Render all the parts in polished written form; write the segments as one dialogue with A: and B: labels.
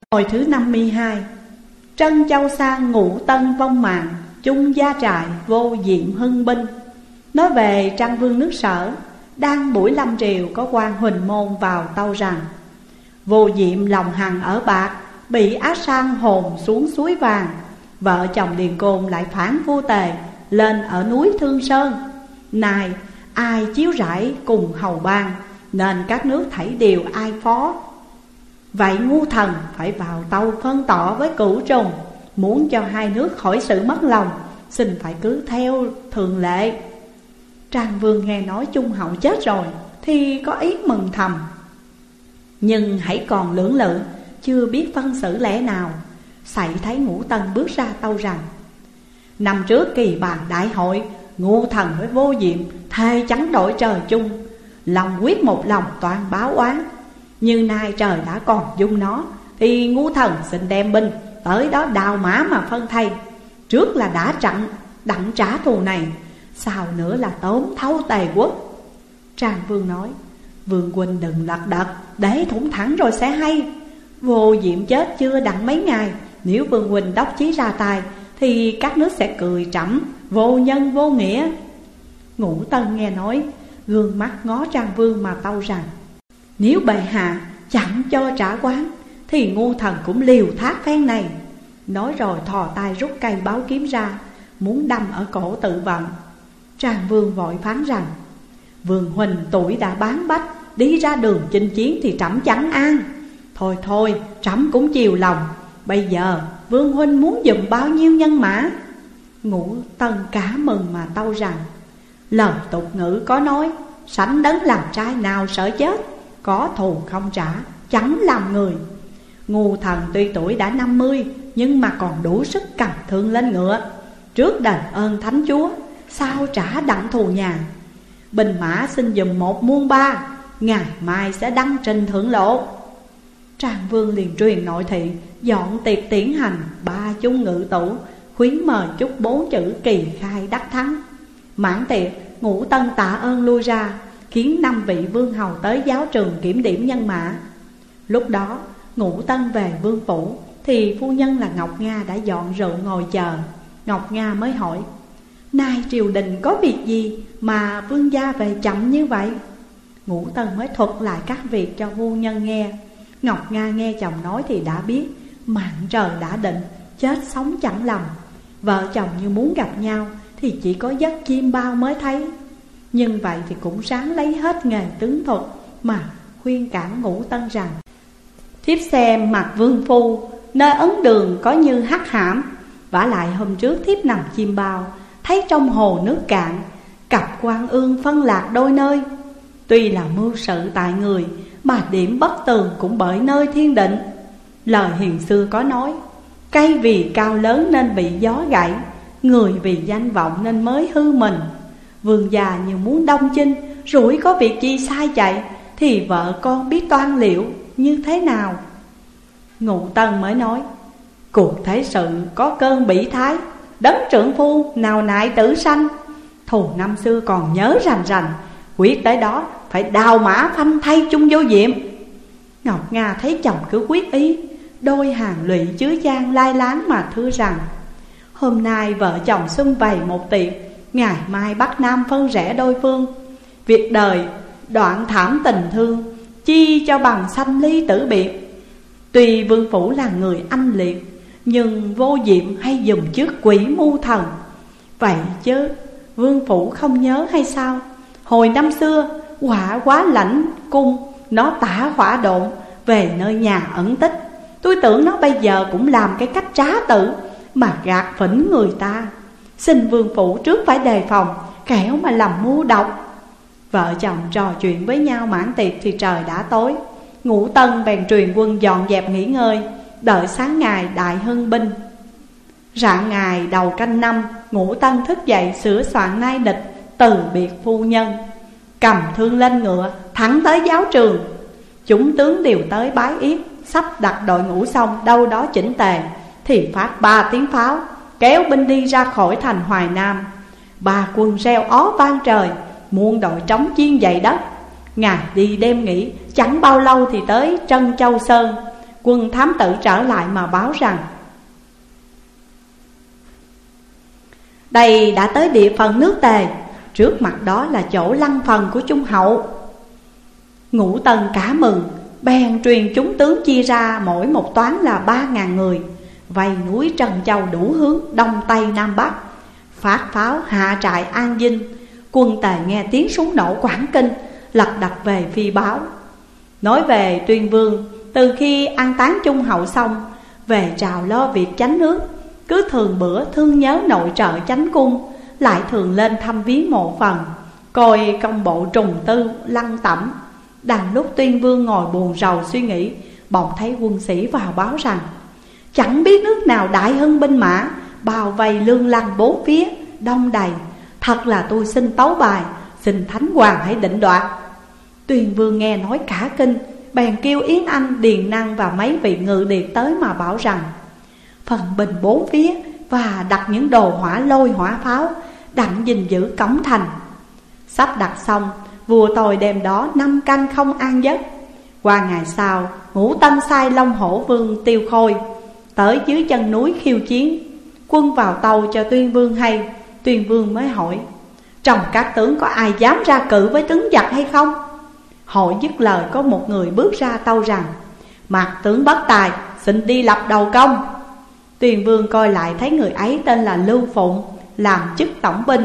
A: Hồi thứ 52. Trân châu sang ngũ tân vong mạng, chung gia trại vô diệm hưng binh. Nói về Trang Vương nước Sở, đang buổi lâm triều có quan Huỳnh Môn vào tâu rằng: vô diệm lòng hằng ở bạc, bị Á Sang hồn xuống suối vàng. Vợ chồng Điền Côn lại phản vua Tề, lên ở núi Thương Sơn. Này ai chiếu rải cùng hầu bang, nên các nước thảy đều ai phó. Vậy ngu thần phải vào tâu phân tỏ với Cửu Trùng, muốn cho hai nước khỏi sự mất lòng, xin phải cứ theo thường lệ. Trang Vương nghe nói Trung hậu chết rồi thì có ý mừng thầm, nhưng hãy còn lưỡng lự, chưa biết phân xử lẽ nào. Sậy thấy Ngũ Tân bước ra tâu rằng: năm trước kỳ bàn đại hội, ngu thần với vô diệm thề trắng đội trời chung, lòng quyết một lòng toàn báo oán. Như nay trời đã còn dung nó, thì ngu thần xin đem binh tới đó đào mã mà phân thay. Trước là đã đặng trả thù này, sau nữa là tóm thâu Tề quốc. Trang Vương nói: Vương huynh đừng lật đật, để thủng thẳng rồi sẽ hay. Vô diệm chết chưa đặng mấy ngày, nếu Vương huynh đốc chí ra tài, thì các nước sẽ cười trẫm vô nhân vô nghĩa. Ngũ Tân nghe nói, gương mắt ngó Trang Vương mà tâu rằng: nếu bệ hạ chẳng cho trả quán, thì ngu thần cũng liều thác phen này. Nói rồi thò tay rút cây báo kiếm ra, muốn đâm ở cổ tự vận. Trang Vương vội phán rằng: Vương huynh tuổi đã bán bách, đi ra đường chinh chiến thì trẫm chẳng an. Thôi thôi, trẫm cũng chiều lòng. Bây giờ Vương huynh muốn dùng bao nhiêu nhân mã? Ngũ Tân cả mừng mà tâu rằng: lời tục ngữ có nói, sảnh đấng làm trai nào sợ chết, có thù không trả, chẳng làm người. Ngu thần tuy tuổi đã 50, nhưng mà còn đủ sức cầm thương lên ngựa, trước đền ơn thánh chúa, sao trả đặng thù nhà. Binh mã xin dùm 1 muôn 3, ngày mai sẽ đăng trình thượng lộ. Trang Vương liền truyền nội thị, dọn tiệc tiễn hành 3 chung ngự tủ, khuyến mời chúc 4 chữ kỳ khai đắc thắng. Mãn tiệc, Ngũ Tân tạ ơn lui ra, khiến 5 vị vương hầu tới giáo trường kiểm điểm nhân mã. Lúc đó Ngũ Tân về vương phủ, thì phu nhân là Ngọc Nga đã dọn rượu ngồi chờ. Ngọc Nga mới hỏi: nay triều đình có việc gì mà vương gia về chậm như vậy? Ngũ Tân mới thuật lại các việc cho phu nhân nghe. Ngọc Nga nghe chồng nói thì đã biết mạng trời đã định, chết sống chẳng lầm. Vợ chồng như muốn gặp nhau thì chỉ có giấc chim bao mới thấy. Nhưng vậy thì cũng ráng lấy hết nghề tướng thuật mà khuyên cản Ngũ Tân rằng: thiếp xem mặt vương phu, nơi ấn đường có như hắc hãm. Vả lại hôm trước thiếp nằm chim bao, thấy trong hồ nước cạn, cặp quan ương phân lạc đôi nơi. Tuy là mưu sự tại người, mà điểm bất tường cũng bởi nơi thiên định. Lời hiền xưa có nói: cây vì cao lớn nên bị gió gãy, người vì danh vọng nên mới hư mình. Vương già như muốn đông chinh, rủi có việc chi sai chạy, thì vợ con biết toan liệu như thế nào? Ngũ Tân mới nói: cuộc thế sự có cơn bỉ thái, đấng trưởng phu nào nại tử sanh. Thù năm xưa còn nhớ rành rành, quyết tới đó phải đào mã phanh thay chung vô diệm. Ngọc Nga thấy chồng cứ quyết ý, đôi hàng lụy chứa chan lai láng mà thưa rằng: hôm nay vợ chồng xung vầy một tiệc, ngày mai Bắc Nam phân rẽ đôi phương. Việc đời đoạn thảm tình thương, chi cho bằng sanh ly tử biệt. Tuy vương phủ là người anh liệt, nhưng vô diệm hay dùng trước quỷ mưu thần. Vậy chứ vương phủ không nhớ hay sao? Hồi năm xưa hỏa quá lãnh cung, nó tả hỏa độn về nơi nhà ẩn tích. Tôi tưởng nó bây giờ cũng làm cái cách trá tử mà gạt phỉnh người ta. Xin vương phủ trước phải đề phòng, kẻo mà làm mưu độc. Vợ chồng trò chuyện với nhau mãn tiệc thì trời đã tối. Ngũ Tân bèn truyền quân dọn dẹp nghỉ ngơi, đợi sáng ngày đại hưng binh. Rạng ngày đầu canh năm, Ngũ Tân thức dậy sửa soạn nai địch, từ biệt phu nhân, cầm thương lên ngựa thẳng tới giáo trường. Chúng tướng đều tới bái yết, sắp đặt đội ngũ xong đâu đó chỉnh tề, thì phát 3 tiếng pháo, kéo binh đi ra khỏi thành Hoài Nam. 3 quân reo ó vang trời, muôn đội trống chiên dậy đất. Ngày đi đêm nghỉ, chẳng bao lâu thì tới Trân Châu Sơn. quân thám tử trở lại mà báo rằng đây đã tới địa phận nước Tề, trước mặt đó là chỗ lăng phần của Trung hậu. Ngũ Tân cả mừng, bèn truyền chúng tướng chia ra mỗi một toán là 3.000 người, vây núi Trần Châu đủ hướng đông tây nam bắc, phát pháo hạ trại an dinh. Quân Tề nghe tiếng súng nổ Quảng Kinh, lật đật về phi báo. Nói về Tuyên Vương, từ khi an táng Trung hậu xong, về trào lo việc chánh nước, cứ thường bữa thương nhớ nội trợ chánh cung, lại thường lên thăm viếng mộ phần, coi công bộ trùng tư lăng tẩm. Đằng lúc Tuyên Vương ngồi buồn rầu suy nghĩ, bỗng thấy quân sĩ vào báo rằng chẳng biết nước nào đại hưng binh mã, bao vây lương lăng bốn phía, đông đầy. Thật là tôi xin tấu bài, xin Thánh Hoàng hãy định đoạt. Tuyên Vương nghe nói cả kinh, bèn kêu Yến Anh, Điền Năng và mấy vị ngự điệt tới mà bảo rằng phần bình bốn phía và đặt những đồ hỏa lôi hỏa pháo, đặng gìn giữ cổng thành. Sắp đặt xong, vua tôi đêm đó 5 canh không an giấc. Qua ngày sau, Ngũ Tân sai Long Hổ Vương Tiêu Khôi tới dưới chân núi khiêu chiến. Quân vào tâu cho Tuyên Vương hay. Tuyên Vương mới hỏi trong các tướng có ai dám ra cự với tướng giặc hay không? Hội dứt lời, có một người bước ra tâu rằng Mạc tướng bất tài, xin đi lập đầu công. Tuyên Vương coi lại thấy người ấy tên là Lưu Phụng, làm chức tổng binh.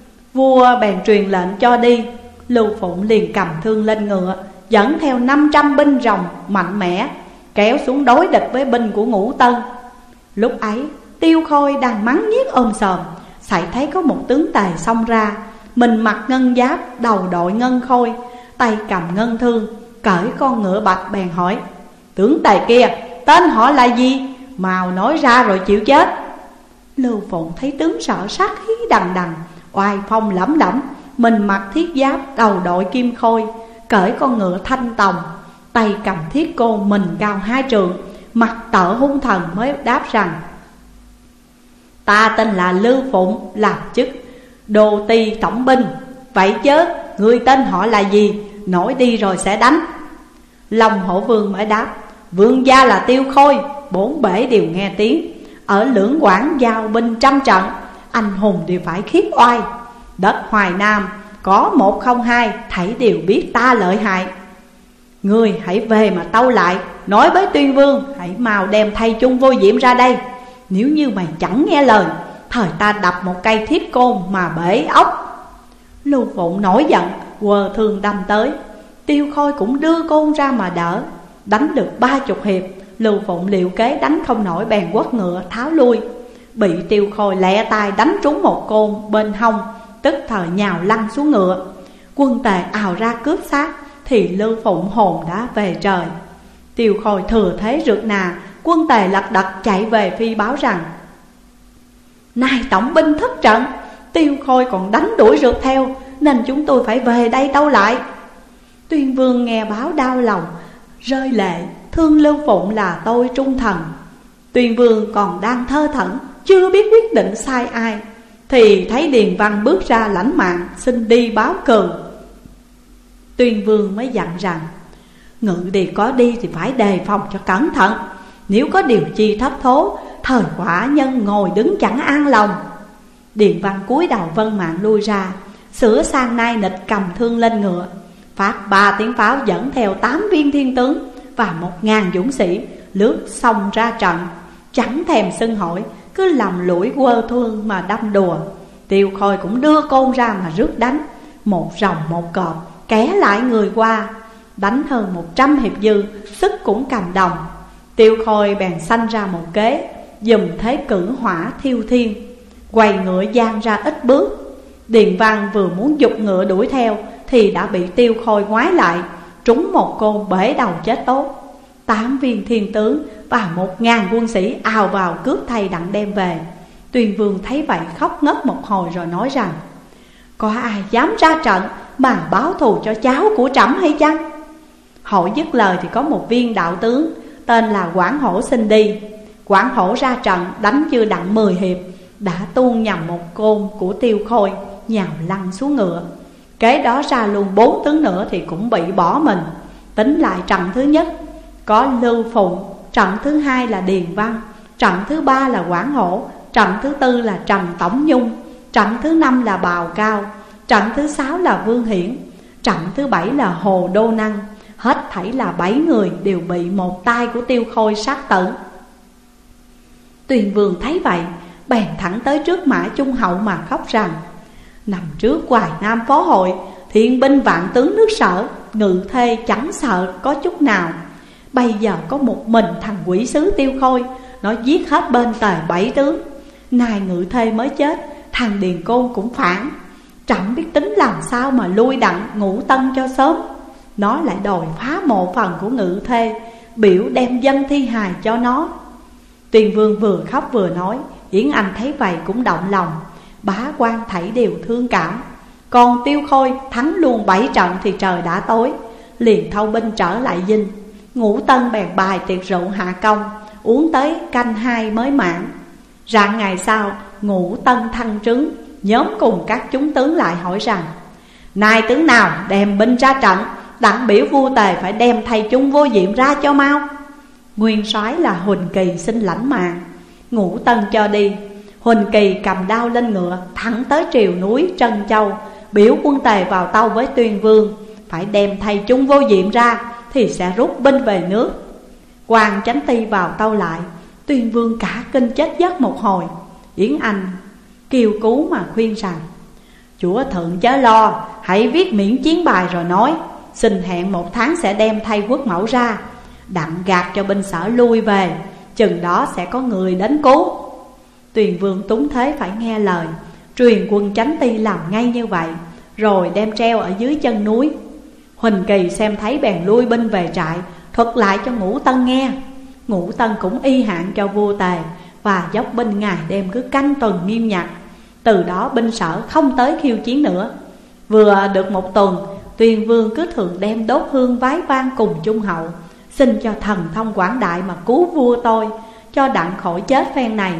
A: Vua bèn truyền lệnh cho đi. Lưu Phụng liền cầm thương lên ngựa, dẫn theo 500 binh rồng mạnh mẽ, kéo xuống đối địch với binh của Ngũ Tân. Lúc ấy Tiêu Khôi đang mắng nhiếc ôm sòm, sải thấy có một tướng Tề xông ra. Mình mặc ngân giáp, đầu đội ngân khôi, tay cầm ngân thương, cởi con ngựa bạch, bèn hỏi tướng Tề kia tên họ là gì, mau nói ra rồi chịu chết. Lưu Phụng thấy tướng sợ sát khí đằng đằng, oai phong lẫm lẫm, mình mặc thiết giáp, đầu đội kim khôi, cởi con ngựa thanh tòng, tay cầm thiết côn, mình cao 2 trượng, mặt tợ hung thần, mới đáp rằng ta tên là Lưu Phụng, làm chức đô ti tổng binh. Vậy chớ người tên họ là gì, nổi đi rồi sẽ đánh. Long Hổ Vương mới đáp vương gia là Tiêu Khôi, 4 bể đều nghe tiếng, ở Lưỡng Quảng giao binh trăm trận, anh hùng đều phải khiếp oai. Đất Hoài Nam có 102, thảy đều biết ta lợi hại. Ngươi hãy về mà tâu lại, nói với Tuyên Vương hãy mau đem thay chung Vô Diệm ra đây. Nếu như mày chẳng nghe lời, thời ta đập một cây thiết côn mà bể ốc. Lưu Phụng nổi giận, quờ thương đâm tới. Tiêu Khôi cũng đưa côn ra mà đỡ. Đánh được 30 hiệp, Lưu Phụng liệu kế đánh không nổi, bèn quất ngựa tháo lui. Bị Tiêu Khôi lẹ tay đánh trúng một côn bên hông, tức thời nhào lăn xuống ngựa. Quân Tề ào ra cướp sát, thì Lưu Phụng hồn đã về trời. Tiêu Khôi thừa thế rượt nà, quân Tề lật đật chạy về phi báo rằng nay tổng binh thất trận, Tiêu Khôi còn đánh đuổi rượt theo, nên chúng tôi phải về đây tâu lại. Tuyên Vương nghe báo đau lòng, rơi lệ, thương Lưu Phụng là tôi trung thần. Tuyên Vương còn đang thơ thẩn, chưa biết quyết định sai ai, thì thấy Điền Văn bước ra lãnh mạng, xin đi báo cừu. Tuyên Vương mới dặn rằng ngự điệt có đi thì phải đề phòng cho cẩn thận, nếu có điều chi thất thố, thời quả nhân ngồi đứng chẳng an lòng. Điền Văn cúi đầu vâng mạng lui ra, sửa sang nai nịch, cầm thương lên ngựa, phát 3 tiếng pháo dẫn theo 8 viên thiên tướng và 1000 dũng sĩ lướt sông ra trận, chẳng thèm xưng hỏi, cứ lầm lũi quơ thương mà đâm đùa. Tiêu Khôi cũng đưa côn ra mà rước đánh, một rồng một cọp, ké lại người qua, đánh hơn 100 hiệp dư, sức cũng cầm đồng. Tiêu Khôi bèn sanh ra một kế, dùng thế cử hỏa thiêu thiên, quay ngựa giang ra ít bước. Điền Văn vừa muốn giục ngựa đuổi theo, thì đã bị Tiêu Khôi ngoái lại, trúng một côn bể đầu chết tốt. 8 viên thiên tướng và 1000 quân sĩ ào vào cướp thay đặng đem về. Tuyên Vương thấy vậy khóc ngất một hồi rồi nói rằng có ai dám ra trận mà báo thù cho cháu của trẫm hay chăng? Hội dứt lời thì có một viên đạo tướng tên là Quảng Hổ xin đi. Quảng Hổ ra trận đánh chưa đặng 10 hiệp, đã tuôn nhầm một côn của Tiêu Khôi, nhào lăn xuống ngựa. Kế đó ra luôn 4 tướng nữa thì cũng bị bỏ mình. Tính lại trận thứ nhất có Lưu Phụng, trận thứ hai là Điền Văn, trận thứ ba là Quảng Hổ, trận thứ tư là Trần Tổng Nhung, trận thứ năm là Bào Cao, trận thứ sáu là Vương Hiển, trận thứ bảy là Hồ Đô Năng. Hết thảy là 7 người đều bị một tay của Tiêu Khôi sát tử. Tuyền Vương thấy vậy, bèn thẳng tới trước Mã Trung Hậu mà khóc rằng: năm trước Hoài Nam Phó Hội, thiên binh vạn tướng nước Sở, Ngự Thê chẳng sợ có chút nào. Bây giờ có một mình thằng quỷ sứ Tiêu Khôi, nó giết hết bên Tề 7 tướng. Nay Ngự Thê mới chết, thằng Điền Côn cũng phản. Chẳng biết tính làm sao mà lui đặng Ngũ Tân cho sớm. Nó lại đòi phá mộ phần của Ngự Thê, biểu đem dân thi hài cho nó. Tuyền Vương vừa khóc vừa nói. Yến Anh thấy vậy cũng động lòng. Bá quan thảy đều thương cảm. Còn Tiêu Khôi thắng luôn 7 trận thì trời đã tối, liền thâu binh trở lại dinh. Ngũ Tân bèn bài tiệc rượu hạ công, uống tới canh 2 mới mãn. Rạng ngày sau, Ngũ Tân thăng trướng, nhóm cùng các chúng tướng lại hỏi rằng: nay tướng nào đem binh ra trận, đặng biểu vua Tề phải đem thầy chung Vô Diệm ra cho mau. Nguyên soái là Huỳnh Kỳ xin lãnh mạng. Ngũ Tân cho đi. Huỳnh Kỳ cầm đao lên ngựa, thẳng tới triều núi Trân Châu, biểu quân Tề vào tâu với Tuyên Vương phải đem thầy chung Vô Diệm ra, thì sẽ rút binh về nước. Quan Chánh Ty vào tâu lại. Tuyên Vương cả kinh chết giấc một hồi. Yến Anh kêu cứu mà khuyên rằng: chúa thượng chớ lo, hãy viết miễn chiến bài rồi nói. Xin hẹn 1 tháng sẽ đem thay quốc mẫu ra, đặng gạt cho binh Sở lui về, chừng đó sẽ có người đến cứu. Tuyền Vương túng thế phải nghe lời, truyền quân Chánh Ty làm ngay như vậy, rồi đem treo ở dưới chân núi. Huỳnh Kỳ xem thấy bèn lui binh về trại, thuật lại cho Ngũ Tân nghe. Ngũ Tân cũng y hạn cho vua Tề, và dốc binh ngày đêm cứ canh tuần nghiêm ngặt. Từ đó binh Sở không tới khiêu chiến nữa. Vừa được 1 tuần, Tuyền Vương cứ thường đem đốt hương vái vang cùng Trung Hậu, xin cho thần thông quảng đại mà cứu vua tôi, cho đặng khỏi chết phen này.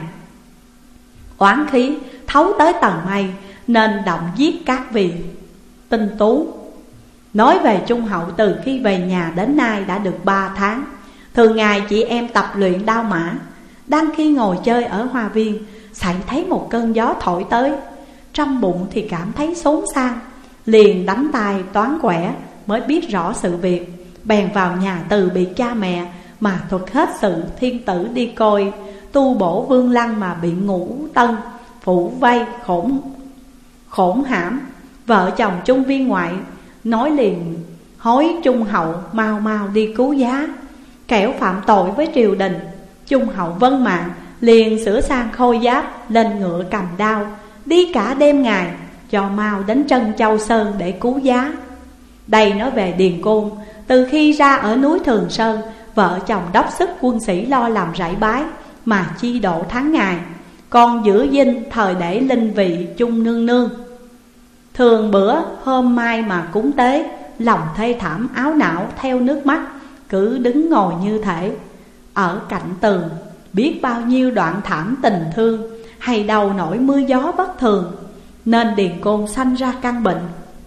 A: Oán khí thấu tới tầng mây, nên động giết các vị tinh tú. Nói về Trung Hậu, từ khi về nhà đến nay đã được 3 tháng. Thường ngày chị em tập luyện đao mã. Đang khi ngồi chơi ở hoa viên, xảy thấy một cơn gió thổi tới. Trong bụng thì cảm thấy xốn sang, liền đánh tay toán quẻ mới biết rõ sự việc. Bèn vào nhà từ biệt cha mẹ mà thuật hết sự thiên tử đi coi tu bổ Vương Lăng mà bị Ngũ Tân phủ vây khổn hãm. Vợ chồng Trung viên ngoại nói liền hối Trung Hậu mau mau đi cứu giá, kẻo phạm tội với triều đình. Trung Hậu vâng mạng, liền sửa sang khôi giáp, lên ngựa cầm đao, đi cả đêm ngày, cho mau đến Trân Châu Sơn để cứu giá. Đây nói về Điền Côn. Từ khi ra ở núi Thường Sơn, vợ chồng đốc sức quân sĩ lo làm rải bái, mà chi độ tháng ngày. Còn giữ dinh thời để linh vị Trung nương nương. Thường bữa hôm mai mà cúng tế, lòng thê thảm áo não theo nước mắt, cứ đứng ngồi như thể. Ở cạnh tường biết bao nhiêu đoạn thảm tình thương, hay đầu nổi mưa gió bất thường, nên Điền Côn sanh ra căn bệnh.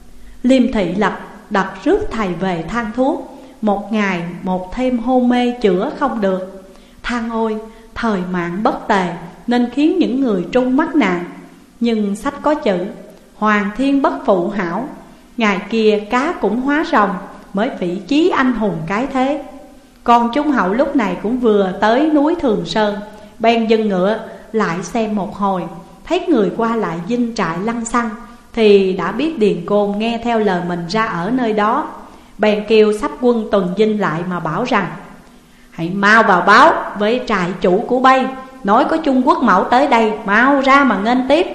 A: Liêm Thị Lập đặt rước thầy về than thuốc, 1 ngày 1 thêm hôn mê chữa không được. Than ôi thời mạng bất tề, nên khiến những người trung mắc nạn. Nhưng sách có chữ hoàng thiên bất phụ hảo, ngày kia cá cũng hóa rồng, mới vị chí anh hùng cái thế. Còn Trung Hậu lúc này cũng vừa tới núi Thường Sơn, bèn dừng ngựa lại xem một hồi, thấy người qua lại dinh trại lăng xăng, thì đã biết Điền Côn nghe theo lời mình ra ở nơi đó. Bèn kêu sắp quân tuần dinh lại mà bảo rằng: hãy mau vào báo với trại chủ của Bay, nói có Trung Quốc mẫu tới đây, mau ra mà nghênh tiếp.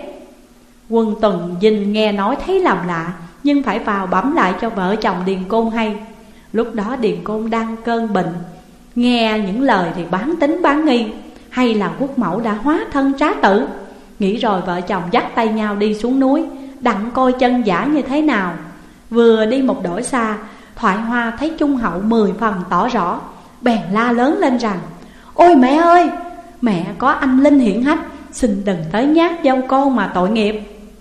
A: Quân tuần dinh nghe nói thấy làm lạ, nhưng phải vào bẩm lại cho vợ chồng Điền Côn hay. Lúc đó Điền Côn đang cơn bệnh, nghe những lời thì bán tính bán nghi, hay là quốc mẫu đã hóa thân trá tử. Nghĩ rồi vợ chồng dắt tay nhau đi xuống núi, đặng coi chân giả như thế nào. Vừa đi một đổi xa, Thoại Hoa thấy Trung Hậu 10 phần tỏ rõ, bèn la lớn lên rằng: ôi mẹ ơi, mẹ có anh linh hiển hách, xin đừng tới nhát dâu con mà tội nghiệp.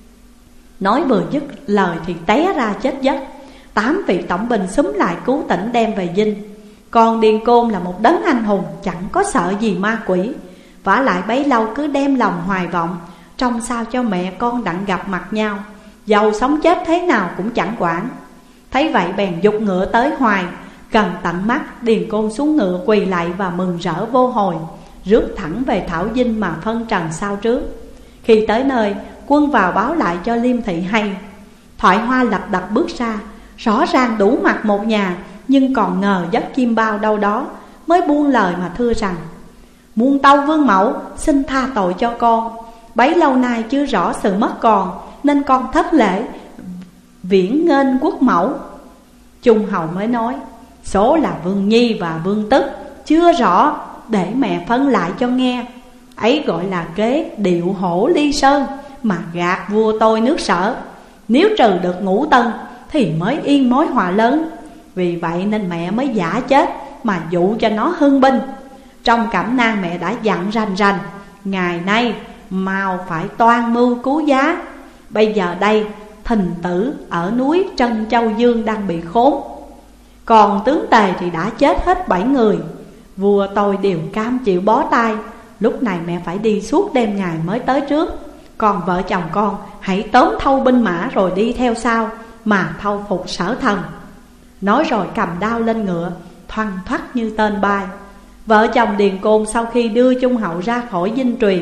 A: Nói vừa dứt lời thì té ra chết giấc. 8 vị tổng binh xúm lại cứu tỉnh đem về dinh. Còn Điền Côn là một đấng anh hùng, chẳng có sợ gì ma quỷ. Vả lại bấy lâu cứ đem lòng hoài vọng, trông sao cho mẹ con đặng gặp mặt nhau, dầu sống chết thế nào cũng chẳng quản. Thấy vậy bèn giục ngựa tới hoài. Gần tận mắt, Điền Côn xuống ngựa quỳ lạy và mừng rỡ vô hồi, rước thẳng về Thảo Dinh mà phân trần sao trước. Khi tới nơi, quân vào báo lại cho Liêm Thị hay. Thoại Hoa lật đật bước ra, rõ ràng đủ mặt một nhà, nhưng còn ngờ giấc chim bao đâu đó, mới buông lời mà thưa rằng: Muôn tâu vương mẫu, xin tha tội cho con. Bấy lâu nay chưa rõ sự mất còn, nên con thất lễ viễn nghênh quốc mẫu. Trung hầu mới nói: Số là Vương Nhi và Vương Tức, chưa rõ, để mẹ phân lại cho nghe. Ấy gọi là kế điệu hổ ly sơn, mà gạt vua tôi nước Sở. Nếu trừ được Ngũ Tân thì mới yên mối họa lớn. Vì vậy nên mẹ mới giả chết mà dụ cho nó hưng binh. Trong cẩm nang mẹ đã dặn rành rành, ngày nay mau phải toan mưu cứu giá. Bây giờ đây thình tử ở núi Trân Châu Dương đang bị khốn, còn tướng Tề thì đã chết hết 7 người. Vua tôi đều cam chịu bó tay. Lúc này mẹ phải đi suốt đêm ngày mới tới trước. Còn vợ chồng con hãy tóm thâu binh mã rồi đi theo sau, mà thâu phục Sở thần. Nói rồi cầm đao lên ngựa, thoăn thoắt như tên bay. Vợ chồng Điền Côn sau khi đưa Trung hậu ra khỏi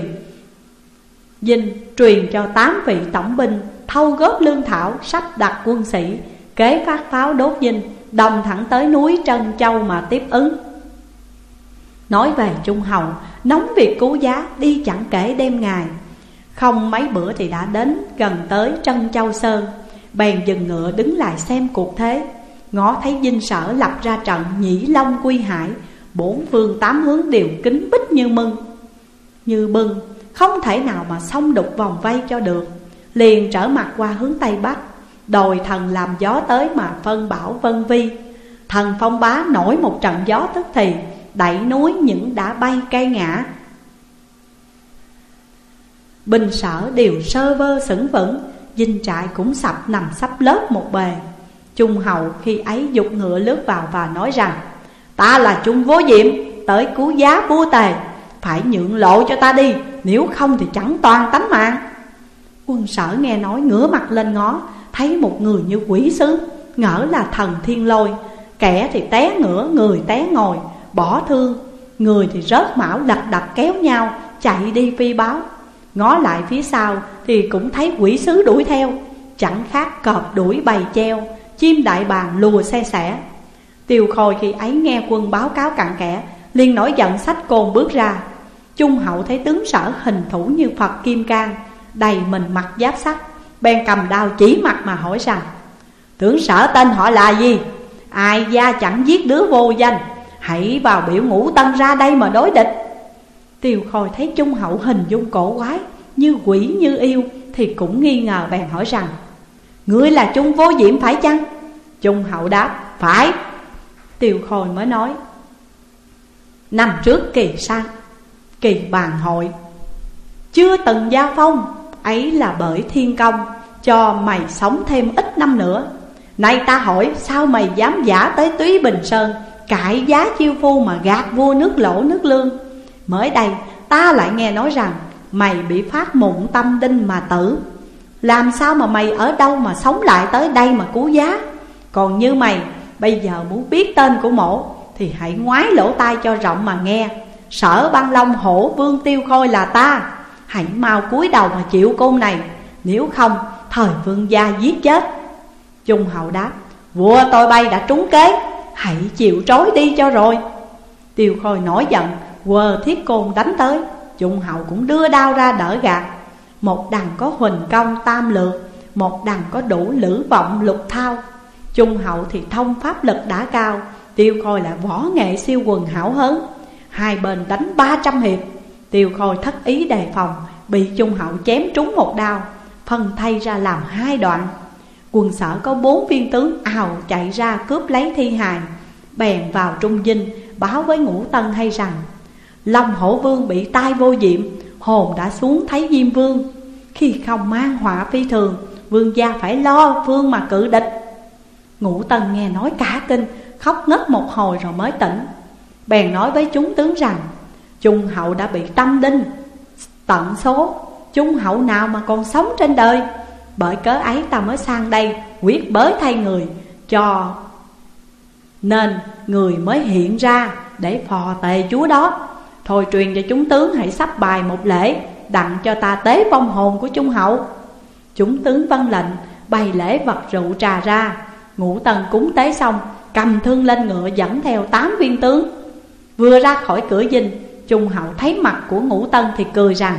A: dinh truyền cho 8 vị tổng binh thâu góp lương thảo, sắp đặt quân sĩ, kế phát pháo đốt dinh, đồng thẳng tới núi Trân Châu mà tiếp ứng. Nói về Trung hậu, nóng việc cứu giá, đi chẳng kể đêm ngày. Không mấy bữa thì đã đến gần tới Trân Châu Sơn. Bèn dừng ngựa đứng lại xem cuộc thế. Ngó thấy dinh Sở lập ra trận Nhĩ Long Quy Hải, 4 phương 8 hướng đều kín bích như bưng, không thể nào mà xông đục vòng vây cho được. Liền trở mặt qua hướng Tây Bắc, đòi thần làm gió tới mà phân bảo Vân Vi. Thần Phong Bá nổi một trận gió tức thì, đẩy núi những đã bay cây ngã. Binh Sở đều sơ vơ sững vững, dinh trại cũng sập nằm sắp lớp một bề. Trung hậu khi ấy giục ngựa lướt vào và nói rằng: Ta là Trung Vô Diệm, tới cứu giá vua Tề, phải nhượng lộ cho ta đi, nếu không thì chẳng toàn tánh mạng. Quân Sở nghe nói ngửa mặt lên ngó, thấy một người như quỷ sứ, ngỡ là thần Thiên Lôi. Kẻ thì té ngửa, người té ngồi, bỏ thương, người thì rớt mão lật đật kéo nhau chạy đi phi báo. Ngó lại phía sau thì cũng thấy quỷ sứ đuổi theo, chẳng khác cọp đuổi bầy treo, chim đại bàng lùa xe xẻ. Tiêu Khôi khi ấy nghe quân báo cáo cặn kẽ, liền nổi giận xách côn bước ra. Trung hậu thấy tướng Sở hình thủ như Phật Kim Cang, đầy mình mặc giáp sắt, bèn cầm đao chỉ mặt mà hỏi rằng: Tướng Sở tên họ là gì? Ai gia chẳng giết đứa vô danh, hãy vào biểu Ngũ Tân ra đây mà đối địch. Tiêu Khôi thấy Trung hậu hình dung cổ quái, như quỷ như yêu, thì cũng nghi ngờ bèn hỏi rằng: Ngươi là Trung Vô Diệm phải chăng? Trung hậu đáp: Phải. Tiêu Khôi mới nói: Năm trước kỳ bàn hội chưa từng giao phong, ấy là bởi thiên công cho mày sống thêm ít năm nữa. Nay ta hỏi sao mày dám giả tới Túy Bình Sơn, cãi giá chiêu phu mà gạt vua nước Lỗ nước Lương. Mới đây ta lại nghe nói rằng mày bị phát mụn tâm đinh mà tử. Làm sao mà mày ở đâu mà sống lại tới đây mà cứu giá? Còn như mày bây giờ muốn biết tên của mổ thì hãy ngoái lỗ tai cho rộng mà nghe. Sở Băng Long Hổ Vương Tiêu Khôi là ta, hãy mau cúi đầu mà chịu côn này, nếu không thời vương gia giết chết. Trung hậu đáp: Vua tôi bay đã trúng kế, hãy chịu trói đi cho rồi. Tiêu Khôi nổi giận, quờ thiết côn đánh tới. Trung hậu cũng đưa đao ra đỡ gạt. Một đằng có Huỳnh Công Tam Lược, một đằng có đủ Lữ Vọng Lục Thao. Trung hậu thì thông pháp lực đã cao, Tiêu Khôi là võ nghệ siêu quần hảo hớn. Hai bên đánh 300 hiệp, Tiêu Khôi thất ý đề phòng, bị Trung hậu chém trúng một đao, phân thay ra làm 2 đoạn. Quân Sở có 4 viên tướng ào chạy ra cướp lấy thi hài, bèn vào trung dinh báo với Ngũ Tân hay rằng: Long Hổ Vương bị tai Vô Diệm, hồn đã xuống thấy Diêm Vương. Khi không mang họa phi thường, vương gia phải lo phương mà cự địch. Ngũ Tân nghe nói cả kinh, khóc ngất một hồi rồi mới tỉnh. Bèn nói với chúng tướng rằng Trung hậu đã bị tâm đinh tận số, Trung hậu nào mà còn sống trên đời. Bởi cớ ấy ta mới sang đây quyết bới thay người, cho nên người mới hiện ra để phò tề chúa đó. Thôi truyền cho chúng tướng hãy sắp bài một lễ, đặng cho ta tế vong hồn của Trung hậu. Chúng tướng vâng lệnh, bày lễ vật rượu trà ra. Ngũ Tân cúng tế xong, cầm thương lên ngựa dẫn theo 8 viên tướng. Vừa ra khỏi cửa dinh, Trung hậu thấy mặt của Ngũ Tân thì cười rằng: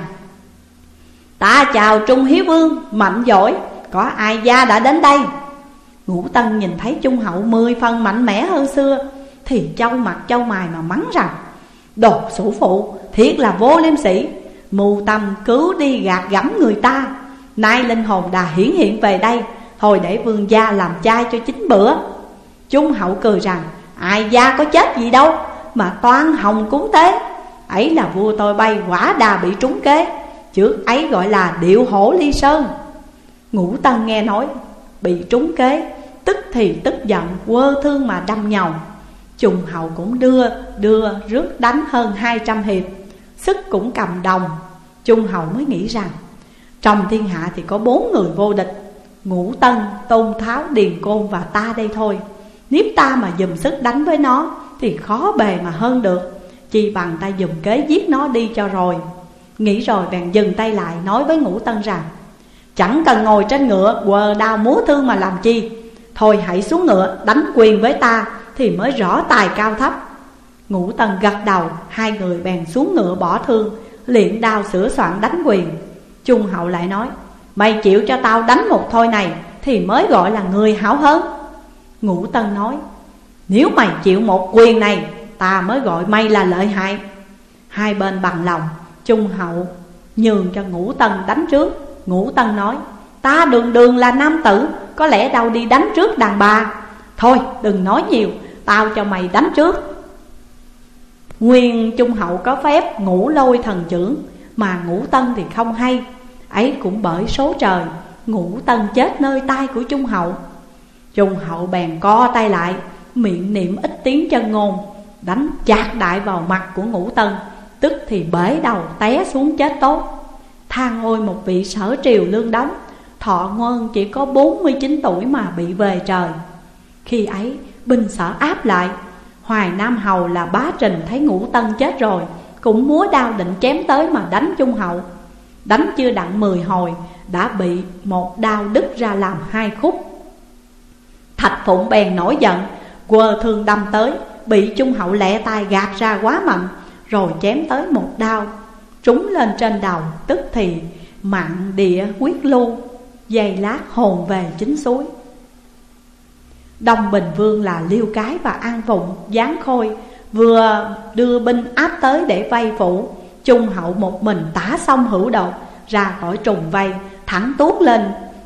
A: Ta chào Trung hiếu vương mạnh giỏi, có ai gia đã đến đây. Ngũ Tân nhìn thấy Trung hậu 10 phần mạnh mẽ hơn xưa, thì châu mặt châu mày mà mắng rằng: Đồ sủ phụ, thiệt là vô liêm sĩ, mưu tâm cứu đi gạt gẫm người ta. Nay linh hồn đã hiển hiện về đây, thôi để vương gia làm chay cho chính bữa. Trung hậu cười rằng: Ai gia có chết gì đâu mà toan hồng cúng tế. Ấy là vua tôi bay quả đà bị trúng kế, trước ấy gọi là điệu hổ ly sơn. Ngũ Tân nghe nói bị trúng kế, tức thì tức giận, quơ thương mà đâm nhầu. Trung hậu cũng đưa rước đánh hơn 200 hiệp, sức cũng cầm đồng. Trung hậu mới nghĩ rằng trong thiên hạ thì có 4 người vô địch: Ngũ Tân, Tôn Tháo, Điền Côn và ta đây thôi. Nếu ta mà dùm sức đánh với nó thì khó bề mà hơn được, chi bằng ta dùm kế giết nó đi cho rồi. Nghĩ rồi bèn dừng tay lại nói với Ngũ Tân rằng: Chẳng cần ngồi trên ngựa quờ đao múa thương mà làm chi, thôi hãy xuống ngựa đánh quyền với ta thì mới rõ tài cao thấp. Ngũ Tân gật đầu, hai người bèn xuống ngựa bỏ thương, luyện đao sửa soạn đánh quyền. Trung hậu lại nói: Mày chịu cho tao đánh một thôi này thì mới gọi là người hảo hớn. Ngũ Tân nói: Nếu mày chịu một quyền này, ta mới gọi mày là lợi hại. Hai bên bằng lòng, Trung hậu nhường cho Ngũ Tân đánh trước. Ngũ Tân nói: Ta đường là nam tử, có lẽ đâu đi đánh trước đàn bà. Thôi đừng nói nhiều, tao cho mày đánh trước. Nguyên Trung hậu có phép ngũ lôi thần chưởng, mà Ngũ Tân thì không hay. Ấy cũng bởi số trời, Ngũ Tân chết nơi tay của Trung hậu. Trung hậu bèn co tay lại, miệng niệm ít tiếng chân ngôn, đánh chát đại vào mặt của Ngũ Tân, tức thì bể đầu té xuống chết tốt. Than ôi một vị sở triều lương đống, thọ nguyên chỉ có 49 tuổi mà bị về trời. Khi ấy binh sở áp lại, Hoài Nam hầu là Bá Trình thấy Ngũ Tân chết rồi, cũng múa đao định chém tới mà đánh Trung hậu. Đánh chưa đặng 10 hồi đã bị một đao đứt ra làm 2 khúc. Thạch Phụng bèn nổi giận, quơ thương đâm tới, bị Trung hậu lẹ tay gạt ra quá mạnh, rồi chém tới một đao trúng lên trên đầu, tức thì mặn địa huyết lưu, giây lát hồn về chính suối. Đông Bình Vương là Liêu Cái và An Phụng, Giáng Khôi vừa đưa binh áp tới để vây phủ. Trung hậu một mình tả sông hữu đột ra khỏi trùng vây, thẳng tuốt lên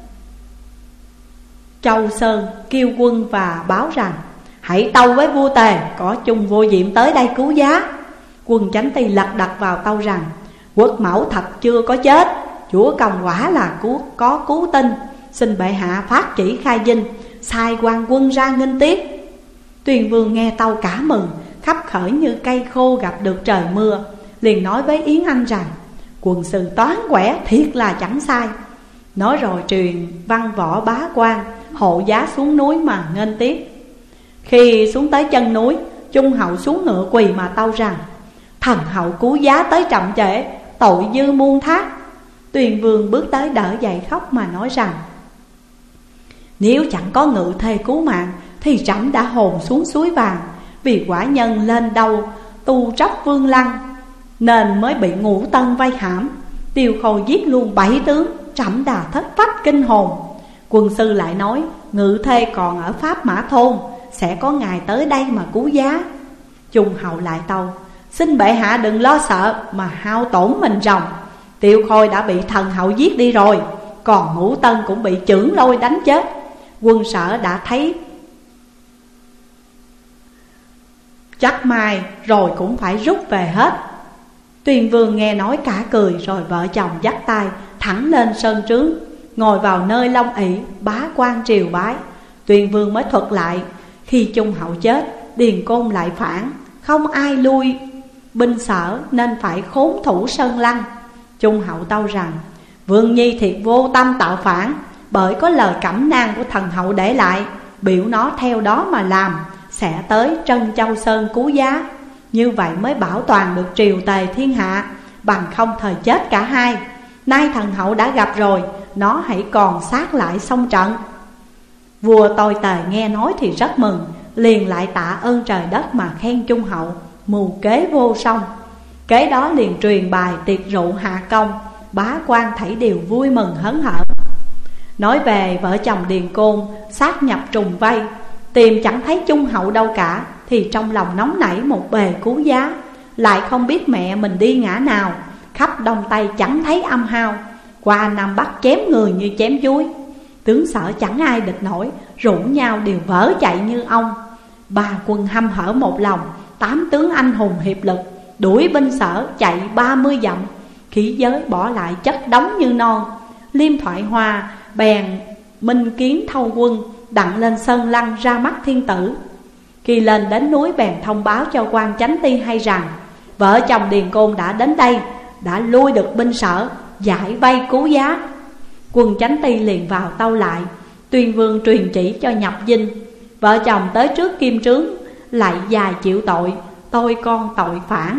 A: Châu Sơn, kêu quân và báo rằng: Hãy tâu với vua Tề, có Trung vô diệm tới đây cứu giá. Quân Chánh Ty lật đật vào tâu rằng: Quốc mẫu thật chưa có chết, chúa công quả là có cứu tinh, xin bệ hạ phát chỉ khai dinh, sai quan quân ra nghênh tiếp. Tuyền Vương nghe tâu cả mừng, khắp khởi như cây khô gặp được trời mưa, liền nói với Yến Anh rằng: Quần sư toán quẻ thiệt là chẳng sai. Nói rồi truyền văn võ bá quan hộ giá xuống núi mà nghênh tiếp. Khi xuống tới chân núi, Trung hậu xuống ngựa quỳ mà tâu rằng: Thần hậu cứu giá tới chậm trễ, tội dư muôn thác. Tuyền Vương bước tới đỡ dậy khóc mà nói rằng: Nếu chẳng có ngự thê cứu mạng thì trẫm đã hồn xuống suối vàng, vì quả nhân lên đâu tu tróc Vương Lăng, nên mới bị Ngũ Tân vây hãm. Tiêu Khôi giết luôn 7 tướng, trẫm đã thất phách kinh hồn. Quân sư lại nói: Ngự thê còn ở Pháp Mã Thôn, sẽ có ngày tới đây mà cứu giá. Trung hậu lại tâu: Xin bệ hạ đừng lo sợ mà hao tổn mình rồng. Tiêu Khôi đã bị thần hậu giết đi rồi, còn Ngũ Tân cũng bị chưởng lôi đánh chết. Quân sở đã thấy chắc mai rồi cũng phải rút về hết. Tuyền Vương nghe nói cả cười, rồi vợ chồng dắt tay thẳng lên sơn trướng, ngồi vào nơi long ỷ, bá quan triều bái. Tuyền Vương mới thuật lại Khi Trung Hậu chết, Điền Côn lại phản, không ai lui binh sở nên phải khốn thủ Sơn Lăng. Trung Hậu tâu rằng Vương Nhi thiệt vô tâm tạo phản, bởi có lời cẩm nang của thần hậu để lại, biểu nó theo đó mà làm, sẽ tới Trân Châu Sơn cứu giá. Như vậy mới bảo toàn được triều tề thiên hạ, bằng không thời chết cả hai. Nay thần hậu đã gặp rồi, nó hãy còn sát lại xong trận. Vua Tôi Tề nghe nói thì rất mừng, liền lại tạ ơn trời đất mà khen Trung Hậu mưu kế vô song. Kế đó liền truyền bài tiệc rượu hạ công, bá quan thảy đều vui mừng hớn hở. Nói về vợ chồng Điền Côn sát nhập trùng vây, tìm chẳng thấy Trung Hậu đâu cả, thì trong lòng nóng nảy một bề cứu giá. Lại không biết mẹ mình đi ngã nào, khắp Đông Tây chẳng thấy âm hao, qua Nam Bắc chém người như chém chuối. Tướng Sở chẳng ai địch nổi, rủ nhau đều vỡ chạy như ong. Ba quân hăm hở một lòng, 8 tướng anh hùng hiệp lực, đuổi binh Sở chạy 30 dặm. Khí giới bỏ lại chất đống như non. Liêm Thoại Hoa bèn minh kiến thâu quân, đặng lên Sơn Lăng ra mắt thiên tử. Khi lên đến núi bèn thông báo cho quan Chánh Ti hay rằng vợ chồng Điền Côn đã đến đây, đã lui được binh Sở, giải vây cứu giá. Quân Chánh Ti liền vào tâu lại, Tuyên Vương truyền chỉ cho nhập dinh. Vợ chồng tới trước kim trướng, lại dài chịu tội, tôi con tội phản.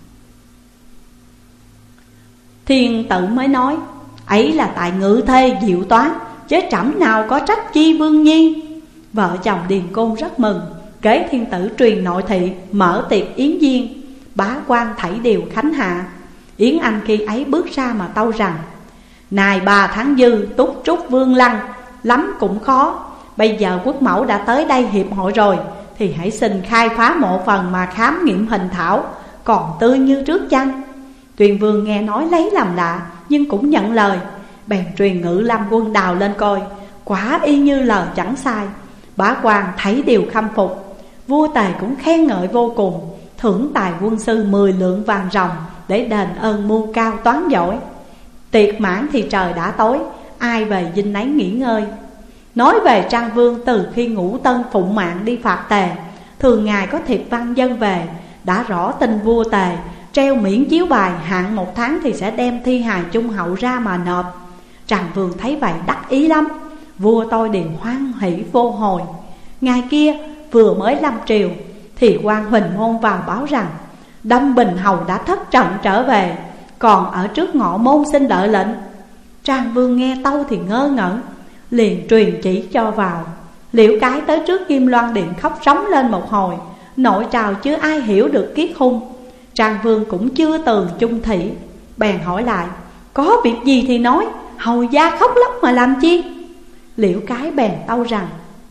A: Thiên tử mới nói, ấy là tại ngự thê diệu toán, chứ trẫm nào có trách chi Vương Nhi. Vợ chồng Điền Côn rất mừng, kế thiên tử truyền nội thị, mở tiệc yến viên. Bá quan thảy đều khánh hạ. Yến Anh khi ấy bước ra mà tâu rằng, này 3 tháng dư túc trúc Vương Lăng, lắm cũng khó. Bây giờ quốc mẫu đã tới đây hiệp hội rồi, thì hãy xin khai phá mộ phần mà khám nghiệm hình thảo, còn tươi như trước chăng? Tuyên Vương nghe nói lấy làm lạ, nhưng cũng nhận lời. Bèn truyền Ngự Lâm quân đào lên coi, quả y như lời chẳng sai. Bá quan thấy đều khâm phục. Vua Tề cũng khen ngợi vô cùng, thưởng tài quân sư 10 lượng vàng ròng, để đền ơn mưu cao toán giỏi. Tiệc mãn thì trời đã tối, ai về dinh nấy nghỉ ngơi. Nói về Trang Vương, từ khi Ngũ Tân phụng mạng đi phạt Tề, thường ngày có thiệp văn dân về, đã rõ tin vua Tề treo miễn chiếu bài, hạn 1 tháng thì sẽ đem thi hài Trung Hậu ra mà nộp. Trang Vương thấy vậy đắc ý lắm, vua tôi liền hoan hỷ vô hồi. Ngày kia vừa mới lâm triều, thì quan Huỳnh Ngôn vào báo rằng Đông Bình Hầu đã thất trận trở về, còn ở trước ngọ môn xin đợi lệnh. Trang Vương nghe tâu thì ngơ ngẩn, liền truyền chỉ cho vào. Liễu Cái tới trước Kim Loan Điện khóc rống lên một hồi, nội trào chưa ai hiểu được kiết hung. Trang Vương cũng chưa tường chung thủy, bèn hỏi lại, có việc gì thì nói, hầu gia khóc lóc mà làm chi? Liễu Cái bèn tâu rằng,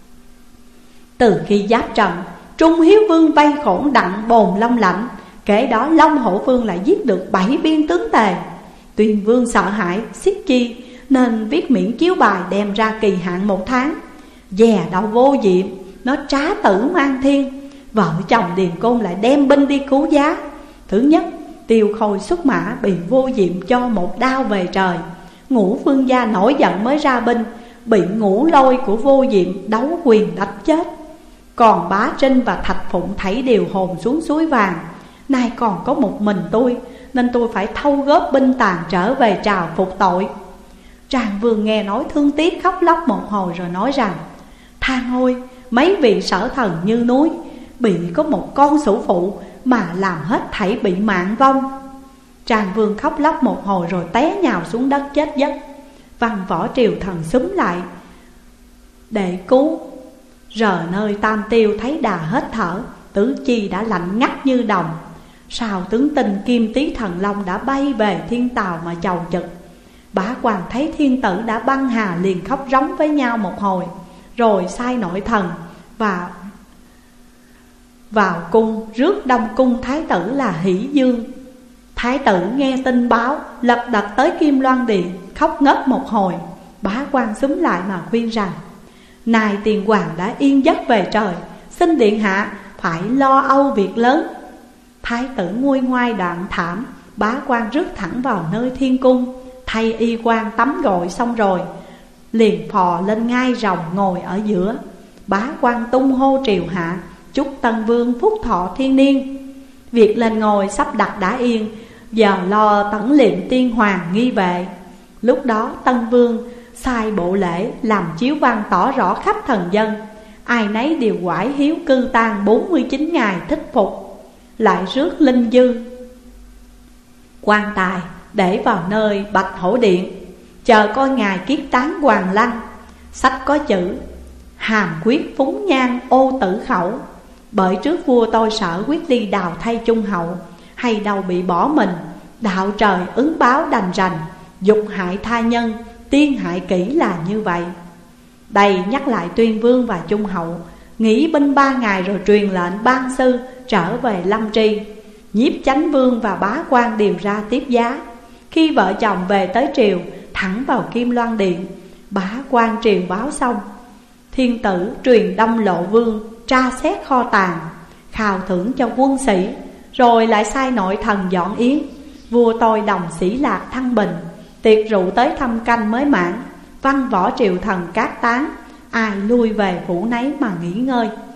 A: từ khi giáp trận, Trung Hiếu Vương vây khổn đặng Bồn Long Lạnh, kể đó Long Hổ Vương lại giết được 7 biên tướng Tề. Tuyên Vương sợ hãi xiết chi, nên viết miễn chiếu bài đem ra kỳ hạn 1 tháng. Dè đâu vô diệm, nó trá tử mang thiên. Vợ chồng Điền Côn lại đem binh đi cứu giá. Thứ nhất, Tiêu Khôi xuất mã bị vô diệm cho một đao về trời. Ngũ Vương gia nổi giận mới ra binh, bị Ngũ Lôi của vô diệm đấu quyền đánh chết. Còn Bá Trinh và Thạch Phụng thảy đều hồn xuống suối vàng. Nay còn có một mình tôi, nên tôi phải thâu góp binh tàn trở về trào phục tội. Trang Vương nghe nói thương tiếc khóc lóc một hồi rồi nói rằng, than ôi, mấy vị sở thần như núi, bị có một con sủ phụ mà làm hết thảy bị mạng vong. Trang Vương khóc lóc một hồi rồi té nhào xuống đất chết giấc. Văn võ triều thần xúm lại để cứu. Rờ nơi Tam Tiêu thấy đà hết thở, tứ chi đã lạnh ngắt như đồng. Sao tướng tinh Kim Tý Thần Long đã bay về thiên tàu mà chầu trực. Bá quan thấy thiên tử đã băng hà, liền khóc rống với nhau một hồi, rồi sai nội thần và vào cung rước Đông Cung thái tử là Hỷ Dương. Thái tử nghe tin báo, lật đật tới Kim Loan Điện, khóc ngất một hồi. Bá quan xúm lại mà khuyên rằng, này tiền hoàng đã yên giấc về trời, xin điện hạ phải lo âu việc lớn. Thái tử nguôi ngoai đoạn thảm. Bá quan rước thẳng vào nơi thiên cung, thay y quan tắm gội xong rồi, liền phò lên ngai rồng ngồi ở giữa. bá quan tung hô triều hạ, chúc Tân Vương phúc thọ thiên niên. Việc lên ngôi sắp đặt đã yên, giờ lo tẩn liệm tiên hoàng nghi vệ. Lúc đó Tân Vương sai bộ lễ làm chiếu văn tỏ rõ khắp thần dân, ai nấy đều quải hiếu cư tang 49 ngày thích phục. Lại rước linh dư quan tài để vào nơi Bạch Hổ Điện, chờ coi ngày kiết tán hoàng lăng. Sách có chữ hàm quyết phúng nhan ô tử khẩu, bởi trước vua tôi sợ quyết đi đào thay trung hậu, hay đâu bị bỏ mình, đạo trời ứng báo đành rành, dục hại tha nhân, tiên hại kỹ là như vậy. Đây nhắc lại Tuyên Vương và Trung hậu nghỉ binh 3 ngày rồi truyền lệnh ban sư trở về Lâm Tri. Nhiếp Chánh Vương và bá quan đều ra tiếp giá. Khi vợ chồng về tới triều, thẳng vào Kim Loan Điện. Bá quan truyền báo xong, thiên tử truyền Đông Lộ Vương tra xét kho tàng, khao thưởng cho quân sĩ, rồi lại sai nội thần dọn yến. Vua tôi đồng Sĩ Lạc thăng bình, tiệc rượu tới thăm canh mới mãn. Văn võ triều thần cát tán, ai lui về phủ nấy mà nghỉ ngơi.